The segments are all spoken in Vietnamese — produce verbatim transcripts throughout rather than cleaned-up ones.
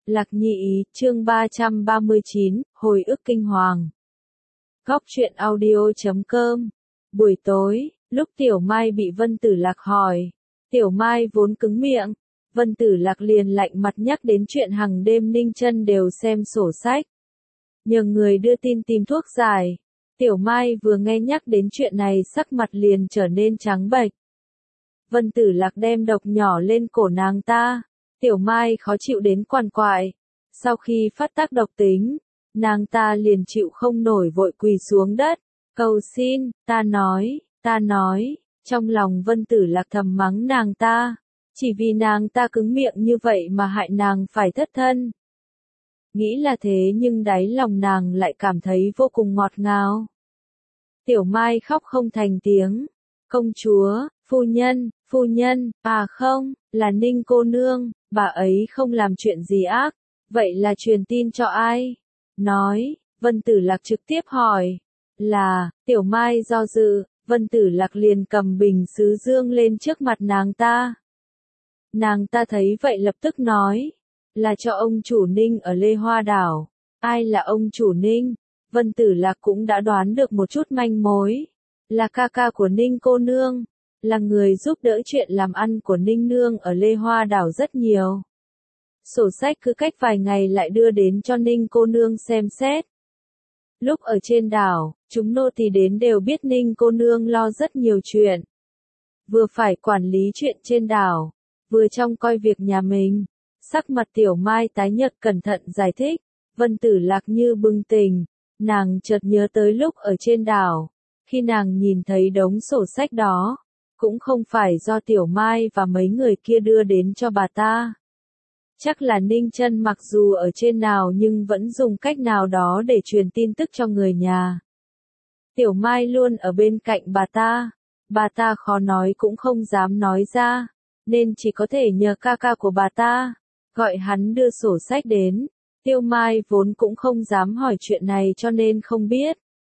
Lạc Nhị, chương ba trăm ba mươi chín, hồi ức kinh hoàng. Góc truyện audio chấm com. Buổi tối, lúc Tiểu Mai bị Vân Tử Lạc hỏi, Tiểu Mai vốn cứng miệng, Vân Tử Lạc liền lạnh mặt nhắc đến chuyện hằng đêm Ninh Chân đều xem sổ sách, nhờ người đưa tin tìm thuốc giải. Tiểu Mai vừa nghe nhắc đến chuyện này sắc mặt liền trở nên trắng bệch. Vân Tử Lạc đem độc nhỏ lên cổ nàng ta. Tiểu Mai khó chịu đến quằn quại. Sau khi phát tác độc tính, nàng ta liền chịu không nổi vội quỳ xuống đất, cầu xin, ta nói, ta nói, trong lòng Vân Tử Lạc thầm mắng nàng ta, chỉ vì nàng ta cứng miệng như vậy mà hại nàng phải thất thân. Nghĩ là thế nhưng đáy lòng nàng lại cảm thấy vô cùng ngọt ngào. Tiểu Mai khóc không thành tiếng, công chúa, phu nhân, phu nhân, à không, là Ninh cô nương, bà ấy không làm chuyện gì ác, vậy là truyền tin cho ai? Nói, Vân Tử Lạc trực tiếp hỏi, là, Tiểu Mai do dự, Vân Tử Lạc liền cầm bình sứ dương lên trước mặt nàng ta. Nàng ta thấy vậy lập tức nói, là cho ông chủ Ninh ở Lê Hoa Đảo. Ai là ông chủ Ninh? Vân Tử Lạc cũng đã đoán được một chút manh mối, là ca ca của Ninh cô nương, là người giúp đỡ chuyện làm ăn của Ninh nương ở Lê Hoa Đảo rất nhiều. Sổ sách cứ cách vài ngày lại đưa đến cho Ninh cô nương xem xét. Lúc ở trên đảo, chúng nô tỳ đến đều biết Ninh cô nương lo rất nhiều chuyện. Vừa phải quản lý chuyện trên đảo, vừa trông coi việc nhà mình. Sắc mặt Tiểu Mai tái nhợt cẩn thận giải thích, Vân Tử Lạc như bừng tỉnh, nàng chợt nhớ tới lúc ở trên đảo, khi nàng nhìn thấy đống sổ sách đó, cũng không phải do Tiểu Mai và mấy người kia đưa đến cho bà ta. Chắc là Ninh Chân mặc dù ở trên nào nhưng vẫn dùng cách nào đó để truyền tin tức cho người nhà. Tiểu Mai luôn ở bên cạnh bà ta, bà ta khó nói cũng không dám nói ra, nên chỉ có thể nhờ ca ca của bà ta, gọi hắn đưa sổ sách đến. Tiểu Mai vốn cũng không dám hỏi chuyện này cho nên không biết.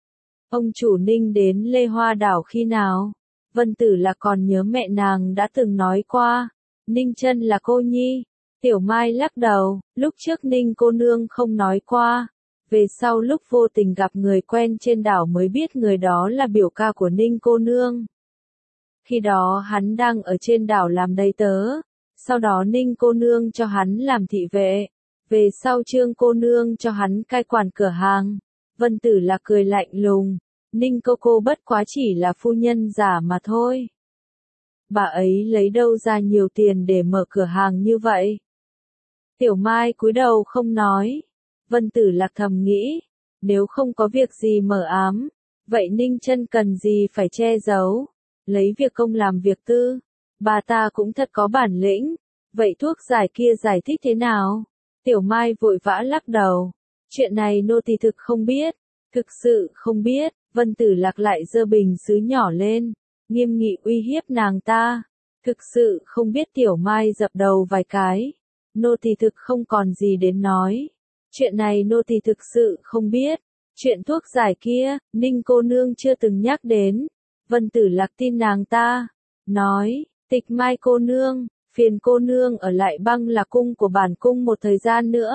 Ông chủ Ninh đến Lê Hoa Đảo khi nào? Vân Tử Lạc còn nhớ mẹ nàng đã từng nói qua, Ninh Chân là cô nhi. Tiểu Mai lắc đầu, lúc trước Ninh cô nương không nói qua, về sau lúc vô tình gặp người quen trên đảo mới biết người đó là biểu ca của Ninh cô nương. Khi đó hắn đang ở trên đảo làm đầy tớ, sau đó Ninh cô nương cho hắn làm thị vệ, về sau Trương cô nương cho hắn cai quản cửa hàng. Vân Tử Lạc cười lạnh lùng, Ninh cô cô bất quá chỉ là phu nhân giả mà thôi. Bà ấy lấy đâu ra nhiều tiền để mở cửa hàng như vậy? Tiểu Mai cúi đầu không nói. Vân Tử Lạc thầm nghĩ, nếu không có việc gì mờ ám, vậy Ninh Chân cần gì phải che giấu, lấy việc công làm việc tư. Bà ta cũng thật có bản lĩnh. Vậy thuốc giải kia giải thích thế nào? Tiểu Mai vội vã lắc đầu. Chuyện này nô tỳ thực không biết, thực sự không biết. Vân Tử Lạc lại giơ bình sứ nhỏ lên, nghiêm nghị uy hiếp nàng ta. Thực sự không biết. Tiểu Mai dập đầu vài cái. Nô tỳ thực không còn gì đến nói. Chuyện này nô tỳ thực sự không biết. Chuyện thuốc giải kia, Ninh cô nương chưa từng nhắc đến. Vân Tử Lạc tin nàng ta. Nói, Tịch Mai cô nương, phiền cô nương ở lại Băng Lạc cung của bản cung một thời gian nữa.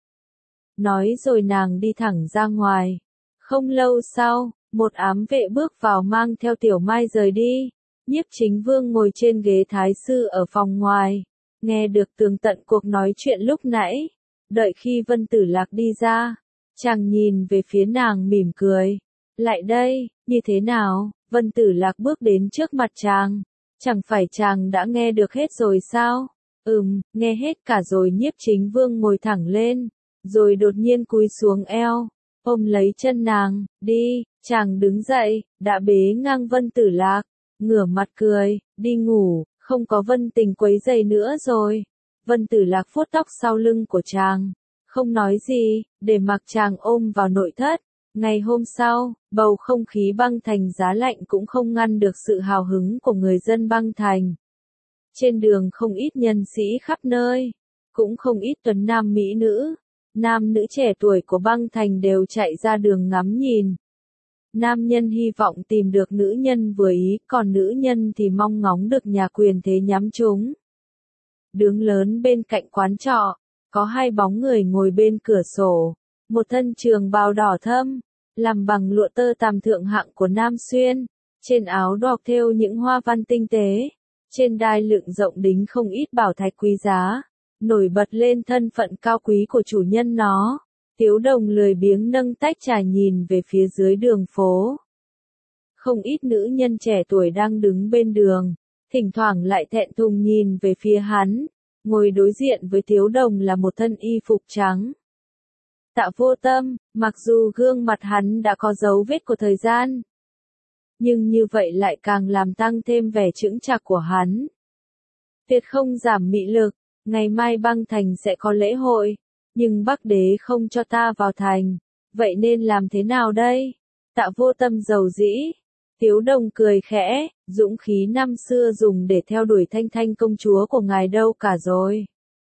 Nói rồi nàng đi thẳng ra ngoài. Không lâu sau, một ám vệ bước vào mang theo Tiểu Mai rời đi. Nhiếp Chính Vương ngồi trên ghế thái sư ở phòng ngoài, nghe được tường tận cuộc nói chuyện lúc nãy. Đợi khi Vân Tử Lạc đi ra, chàng nhìn về phía nàng mỉm cười. Lại đây, như thế nào? Vân Tử Lạc bước đến trước mặt chàng. Chẳng phải chàng đã nghe được hết rồi sao? Ừm, nghe hết cả rồi. Nhiếp Chính Vương ngồi thẳng lên, rồi đột nhiên cúi xuống eo, ôm lấy chân nàng, đi. Chàng đứng dậy, đã bế ngang Vân Tử Lạc, ngửa mặt cười, đi ngủ, không có Vân Tình quấy rầy nữa rồi. Vân Tử Lạc vuốt tóc sau lưng của chàng, không nói gì, để mặc chàng ôm vào nội thất. Ngày hôm sau, bầu không khí Băng Thành giá lạnh cũng không ngăn được sự hào hứng của người dân Băng Thành. Trên đường không ít nhân sĩ khắp nơi, cũng không ít tuấn nam mỹ nữ, nam nữ trẻ tuổi của Băng Thành đều chạy ra đường ngắm nhìn. Nam nhân hy vọng tìm được nữ nhân vừa ý, còn nữ nhân thì mong ngóng được nhà quyền thế nhắm chúng. Đường lớn bên cạnh quán trọ, Có hai bóng người ngồi bên cửa sổ, một thân trường bào đỏ thẫm, làm bằng lụa tơ tằm thượng hạng của Nam Xuyên, trên áo đọc thêu những hoa văn tinh tế, trên đai lưng rộng đính không ít bảo thạch quý giá, nổi bật lên thân phận cao quý của chủ nhân nó. Tiếu Đồng lười biếng nâng tách trà nhìn về phía dưới đường phố. Không ít nữ nhân trẻ tuổi đang đứng bên đường, thỉnh thoảng lại thẹn thùng nhìn về phía hắn. Ngồi đối diện với Tiếu Đồng là một thân y phục trắng. Tạ Vô Tâm, mặc dù gương mặt hắn đã có dấu vết của thời gian, nhưng như vậy lại càng làm tăng thêm vẻ chững chạc của hắn. Tuyệt không giảm mị lực, ngày mai băng thành sẽ có lễ hội, nhưng Bắc Đế không cho ta vào thành, vậy nên làm thế nào đây? Tạ Vô Tâm giàu dĩ. Tiếu Đồng cười khẽ, dũng khí năm xưa dùng để theo đuổi Thanh Thanh công chúa của ngài đâu cả rồi.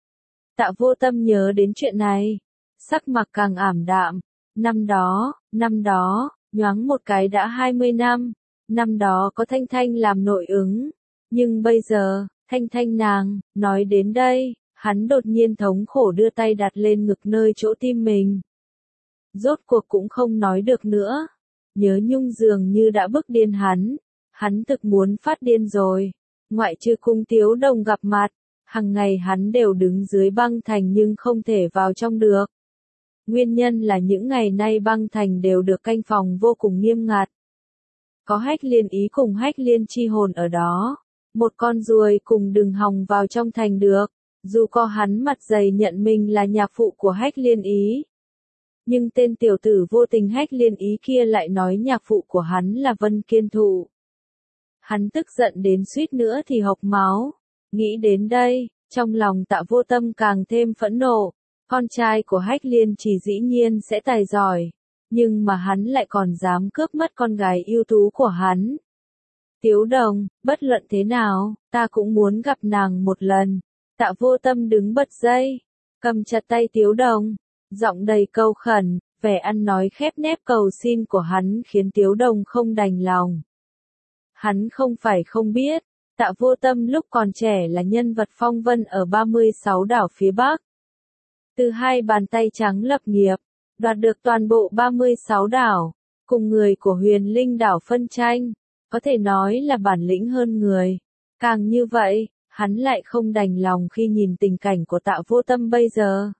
Tạ Vô Tâm nhớ đến chuyện này, sắc mặt càng ảm đạm. Năm đó, năm đó, nhoáng một cái đã hai mươi năm, năm đó có Thanh Thanh làm nội ứng, nhưng bây giờ, Thanh Thanh nàng, nói đến đây, hắn đột nhiên thống khổ đưa tay đặt lên ngực nơi chỗ tim mình. Rốt cuộc cũng không nói được nữa. Nhớ nhung dường như đã bức điên hắn, hắn thực muốn phát điên rồi. Ngoại trừ cùng Tiếu Đồng gặp mặt, hàng ngày hắn đều đứng dưới băng thành nhưng không thể vào trong được. Nguyên nhân là những ngày nay băng thành đều được canh phòng vô cùng nghiêm ngặt. Có Hách Liên Ý cùng Hách Liên Chi Hồn ở đó, một con ruồi cùng đừng hòng vào trong thành được, dù có hắn mặt dày nhận mình là nhạc phụ của Hách Liên Ý. Nhưng tên tiểu tử vô tình Hách Liên Ý kia lại nói nhạc phụ của hắn là Vân Kiên Thụ. Hắn tức giận đến suýt nữa thì hộc máu. Nghĩ đến đây, trong lòng Tạ Vô Tâm càng thêm phẫn nộ. Con trai của Hách Liên chỉ dĩ nhiên sẽ tài giỏi, nhưng mà hắn lại còn dám cướp mất con gái ưu tú của hắn. Tiếu Đồng, bất luận thế nào, ta cũng muốn gặp nàng một lần. Tạ Vô Tâm đứng bật dậy, cầm chặt tay Tiếu Đồng, giọng đầy câu khẩn, vẻ ăn nói khép nép cầu xin của hắn khiến Tiếu Đồng không đành lòng. Hắn không phải không biết, Tạ Vô Tâm lúc còn trẻ là nhân vật phong vân ở ba mươi sáu đảo phía Bắc. Từ hai bàn tay trắng lập nghiệp, đoạt được toàn bộ ba mươi sáu đảo, cùng người của Huyền Linh đảo phân tranh, có thể nói là bản lĩnh hơn người. Càng như vậy, hắn lại không đành lòng khi nhìn tình cảnh của Tạ Vô Tâm bây giờ.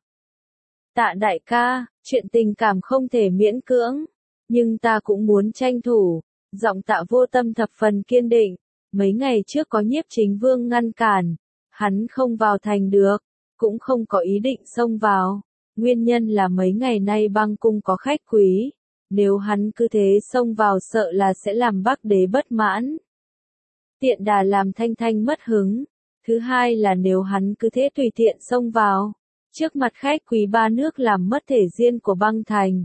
Tạ đại ca, chuyện tình cảm không thể miễn cưỡng, nhưng ta cũng muốn tranh thủ. Giọng Tạ Vô Tâm thập phần kiên định. Mấy ngày trước có Nhiếp Chính Vương ngăn cản, hắn không vào thành được, cũng không có ý định xông vào. Nguyên nhân là mấy ngày nay băng cung có khách quý, nếu hắn cứ thế xông vào sợ là sẽ làm Bắc Đế bất mãn. Tiện đà làm Thanh Thanh mất hứng. Thứ hai là nếu hắn cứ thế tùy tiện xông vào, trước mặt khách quý ba nước làm mất thể diện của băng thành,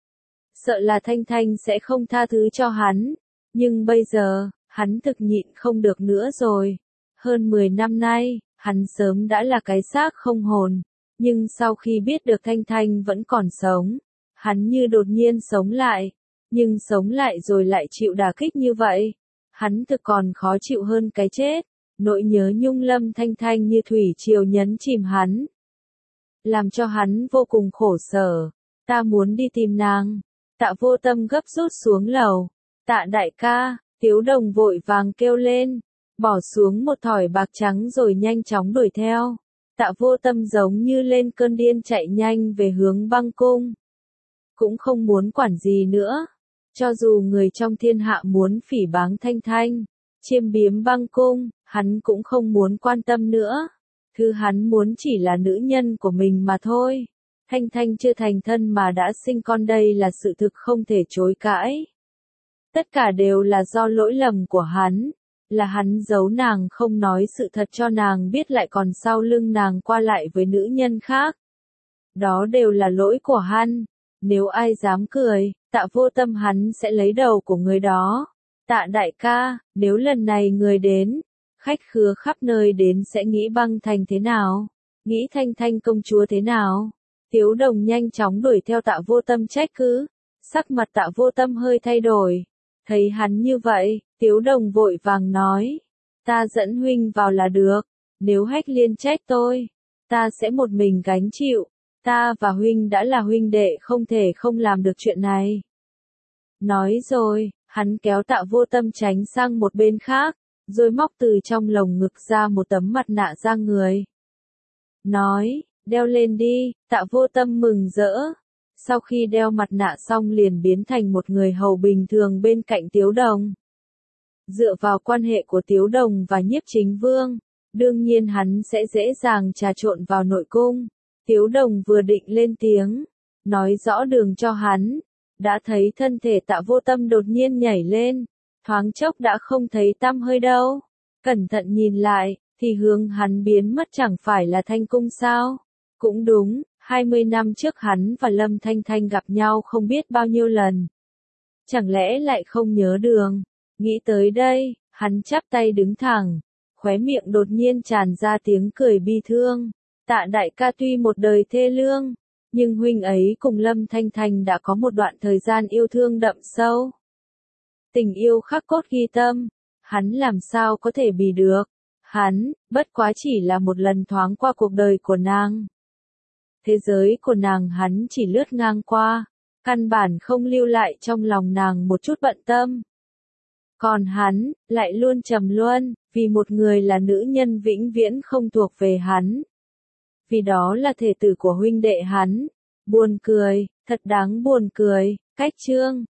sợ là Thanh Thanh sẽ không tha thứ cho hắn. Nhưng bây giờ, hắn thực nhịn không được nữa rồi. Hơn mười năm nay, hắn sớm đã là cái xác không hồn, nhưng sau khi biết được Thanh Thanh vẫn còn sống, hắn như đột nhiên sống lại, nhưng sống lại rồi lại chịu đả kích như vậy. Hắn thực còn khó chịu hơn cái chết. Nỗi nhớ nhung Lâm Thanh Thanh như thủy triều nhấn chìm hắn, làm cho hắn vô cùng khổ sở. Ta muốn đi tìm nàng. Tạ Vô Tâm gấp rút xuống lầu. Tạ đại ca, Tiếu Đồng vội vàng kêu lên, bỏ xuống một thỏi bạc trắng rồi nhanh chóng đuổi theo. Tạ Vô Tâm giống như lên cơn điên chạy nhanh về hướng băng cung. Cũng không muốn quản gì nữa. Cho dù người trong thiên hạ muốn phỉ báng Thanh Thanh, chiêm biếm băng cung, hắn cũng không muốn quan tâm nữa. Thứ hắn muốn chỉ là nữ nhân của mình mà thôi. Thanh Thanh chưa thành thân mà đã sinh con đây là sự thực không thể chối cãi. Tất cả đều là do lỗi lầm của hắn, là hắn giấu nàng không nói sự thật cho nàng biết lại còn sau lưng nàng qua lại với nữ nhân khác. Đó đều là lỗi của hắn. Nếu ai dám cười, Tạ Vô Tâm hắn sẽ lấy đầu của người đó. Tạ đại ca, nếu lần này người đến, khách khứa khắp nơi đến sẽ nghĩ băng thành thế nào? Nghĩ Thanh Thanh công chúa thế nào? Tiếu Đồng nhanh chóng đuổi theo Tạ Vô Tâm trách cứ. Sắc mặt Tạ Vô Tâm hơi thay đổi. Thấy hắn như vậy, Tiếu Đồng vội vàng nói. Ta dẫn huynh vào là được. Nếu Hách Liên trách tôi, ta sẽ một mình gánh chịu, ta và huynh đã là huynh đệ không thể không làm được chuyện này. Nói rồi, hắn kéo Tạ Vô Tâm tránh sang một bên khác, rồi móc từ trong lồng ngực ra một tấm mặt nạ da người. Nói, đeo lên đi, Tạ Vô Tâm mừng rỡ. Sau khi đeo mặt nạ xong liền biến thành một người hầu bình thường bên cạnh Tiếu Đồng. Dựa vào quan hệ của Tiếu Đồng và Nhiếp Chính Vương, đương nhiên hắn sẽ dễ dàng trà trộn vào nội cung. Tiếu Đồng vừa định lên tiếng, nói rõ đường cho hắn, đã thấy thân thể Tạ Vô Tâm đột nhiên nhảy lên, thoáng chốc đã không thấy tăm hơi đâu. Cẩn thận nhìn lại, thì hướng hắn biến mất chẳng phải là Thanh Cung sao? Cũng đúng, hai mươi năm trước hắn và Lâm Thanh Thanh gặp nhau không biết bao nhiêu lần. Chẳng lẽ lại không nhớ đường? Nghĩ tới đây, hắn chắp tay đứng thẳng, khóe miệng đột nhiên tràn ra tiếng cười bi thương. Tạ đại ca tuy một đời thê lương, nhưng huynh ấy cùng Lâm Thanh Thanh đã có một đoạn thời gian yêu thương đậm sâu. Tình yêu khắc cốt ghi tâm, hắn làm sao có thể bì được. Hắn, bất quá chỉ là một lần thoáng qua cuộc đời của nàng. Thế giới của nàng hắn chỉ lướt ngang qua, căn bản không lưu lại trong lòng nàng một chút bận tâm. Còn hắn, lại luôn trầm luân, vì một người là nữ nhân vĩnh viễn không thuộc về hắn. Vì đó là thể tử của huynh đệ hắn. Buồn cười, thật đáng buồn cười. Cách chương